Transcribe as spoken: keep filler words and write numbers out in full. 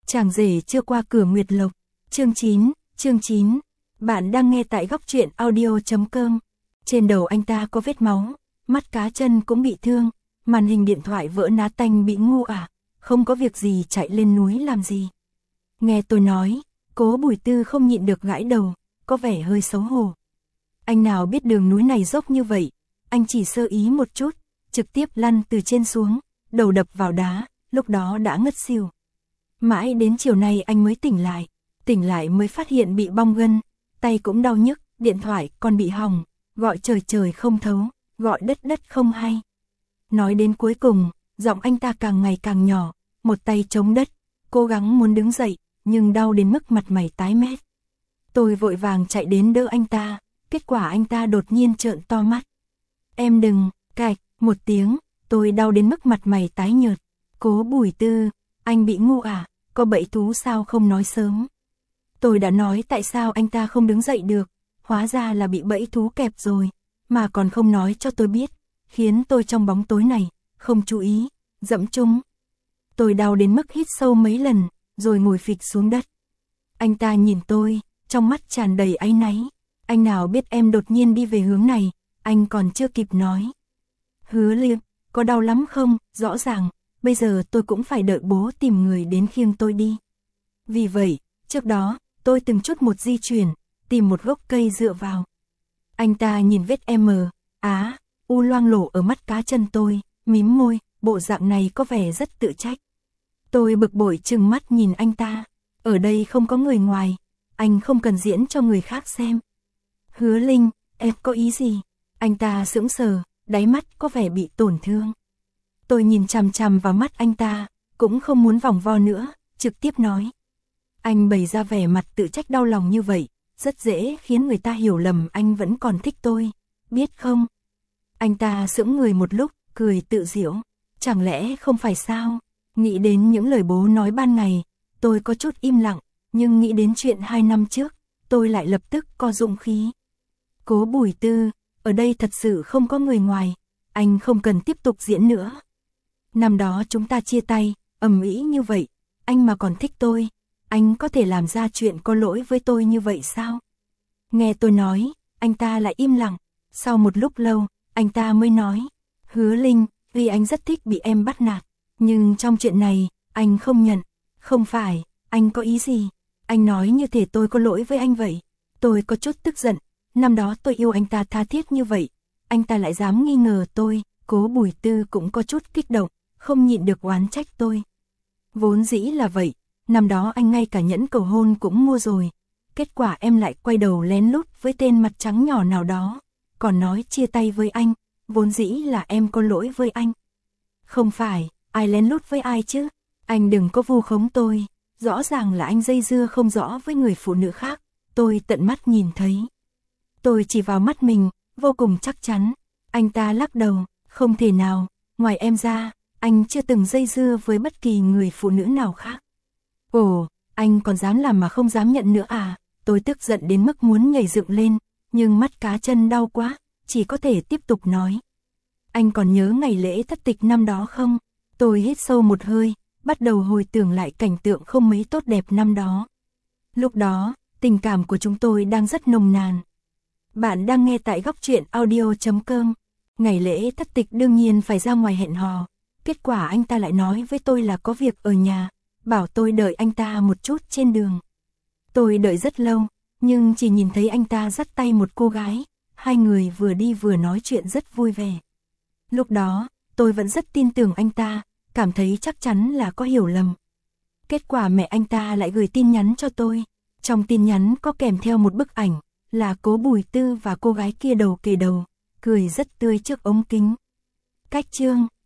Chàng rể chưa qua cửa Nguyệt Lộc. Chương chín, chương chín. Bạn đang nghe tại góc truyện audio chấm com. Trên đầu anh ta có vết máu, mắt cá chân cũng bị thương, màn hình điện thoại vỡ ná tanh bị ngu à, không có việc gì chạy lên núi làm gì. Nghe tôi nói, Cố Bùi Tư không nhịn được gãi đầu, có vẻ hơi xấu hổ. Anh nào biết đường núi này dốc như vậy, anh chỉ sơ ý một chút, trực tiếp lăn từ trên xuống, đầu đập vào đá, lúc đó đã ngất xỉu. Mãi đến chiều nay anh mới tỉnh lại, tỉnh lại mới phát hiện bị bong gân, tay cũng đau nhức, điện thoại còn bị hỏng, gọi trời trời không thấu, gọi đất đất không hay. Nói đến cuối cùng, giọng anh ta càng ngày càng nhỏ, một tay chống đất, cố gắng muốn đứng dậy, nhưng đau đến mức mặt mày tái mét. Tôi vội vàng chạy đến đỡ anh ta, kết quả anh ta đột nhiên trợn to mắt. Em đừng, cạch, một tiếng, tôi đau đến mức mặt mày tái nhợt. Cố Bùi Tư, anh bị ngu à, có bẫy thú sao không nói sớm. Tôi đã nói tại sao anh ta không đứng dậy được, hóa ra là bị bẫy thú kẹp rồi, mà còn không nói cho tôi biết, khiến tôi trong bóng tối này, không chú ý, dẫm chung. Tôi đau đến mức hít sâu mấy lần, rồi ngồi phịch xuống đất. Anh ta nhìn tôi, trong mắt tràn đầy áy náy, anh nào biết em đột nhiên đi về hướng này, anh còn chưa kịp nói. Hứa Liêm, có đau lắm không, rõ ràng, bây giờ tôi cũng phải đợi bố tìm người đến khiêng tôi đi. Vì vậy, trước đó, tôi từng chút một di chuyển, tìm một gốc cây dựa vào. Anh ta nhìn vết M, á, u loang lổ ở mắt cá chân tôi, mím môi, bộ dạng này có vẻ rất tự trách. Tôi bực bội trừng mắt nhìn anh ta, ở đây không có người ngoài, anh không cần diễn cho người khác xem. Hứa Linh, em có ý gì? Anh ta sững sờ, đáy mắt có vẻ bị tổn thương. Tôi nhìn chằm chằm vào mắt anh ta, cũng không muốn vòng vo nữa, trực tiếp nói. Anh bày ra vẻ mặt tự trách đau lòng như vậy, rất dễ khiến người ta hiểu lầm anh vẫn còn thích tôi, biết không? Anh ta sững người một lúc, cười tự giễu, chẳng lẽ không phải sao? Nghĩ đến những lời bố nói ban ngày, tôi có chút im lặng, nhưng nghĩ đến chuyện hai năm trước, tôi lại lập tức có dũng khí. Cố Bùi Tư, ở đây thật sự không có người ngoài, anh không cần tiếp tục diễn nữa. Năm đó chúng ta chia tay, ầm ĩ như vậy, anh mà còn thích tôi, anh có thể làm ra chuyện có lỗi với tôi như vậy sao? Nghe tôi nói, anh ta lại im lặng, sau một lúc lâu, anh ta mới nói, Hứa Linh, vì anh rất thích bị em bắt nạt, nhưng trong chuyện này, anh không nhận, không phải, anh có ý gì? Anh nói như thể tôi có lỗi với anh vậy. Tôi có chút tức giận, năm đó tôi yêu anh ta tha thiết như vậy, anh ta lại dám nghi ngờ tôi. Cố Bùi Tư cũng có chút kích động, không nhịn được oán trách tôi. Vốn dĩ là vậy, năm đó anh ngay cả nhẫn cầu hôn cũng mua rồi, kết quả em lại quay đầu lén lút với tên mặt trắng nhỏ nào đó, còn nói chia tay với anh, vốn dĩ là em có lỗi với anh. Không phải, ai lén lút với ai chứ, anh đừng có vu khống tôi, rõ ràng là anh dây dưa không rõ với người phụ nữ khác, tôi tận mắt nhìn thấy. Tôi chỉ vào mắt mình, vô cùng chắc chắn, anh ta lắc đầu, không thể nào, ngoài em ra, anh chưa từng dây dưa với bất kỳ người phụ nữ nào khác. Ồ, anh còn dám làm mà không dám nhận nữa à? Tôi tức giận đến mức muốn nhảy dựng lên, nhưng mắt cá chân đau quá, chỉ có thể tiếp tục nói. Anh còn nhớ ngày lễ thất tịch năm đó không? Tôi hít sâu một hơi, bắt đầu hồi tưởng lại cảnh tượng không mấy tốt đẹp năm đó. Lúc đó, tình cảm của chúng tôi đang rất nồng nàn. Bạn đang nghe tại góc truyện audio chấm com. Ngày lễ thất tịch đương nhiên phải ra ngoài hẹn hò. Kết quả anh ta lại nói với tôi là có việc ở nhà, bảo tôi đợi anh ta một chút trên đường. Tôi đợi rất lâu, nhưng chỉ nhìn thấy anh ta dắt tay một cô gái, hai người vừa đi vừa nói chuyện rất vui vẻ. Lúc đó, tôi vẫn rất tin tưởng anh ta, cảm thấy chắc chắn là có hiểu lầm. Kết quả mẹ anh ta lại gửi tin nhắn cho tôi, trong tin nhắn có kèm theo một bức ảnh, là Cố Bùi Tư và cô gái kia đầu kề đầu, cười rất tươi trước ống kính. Cách chương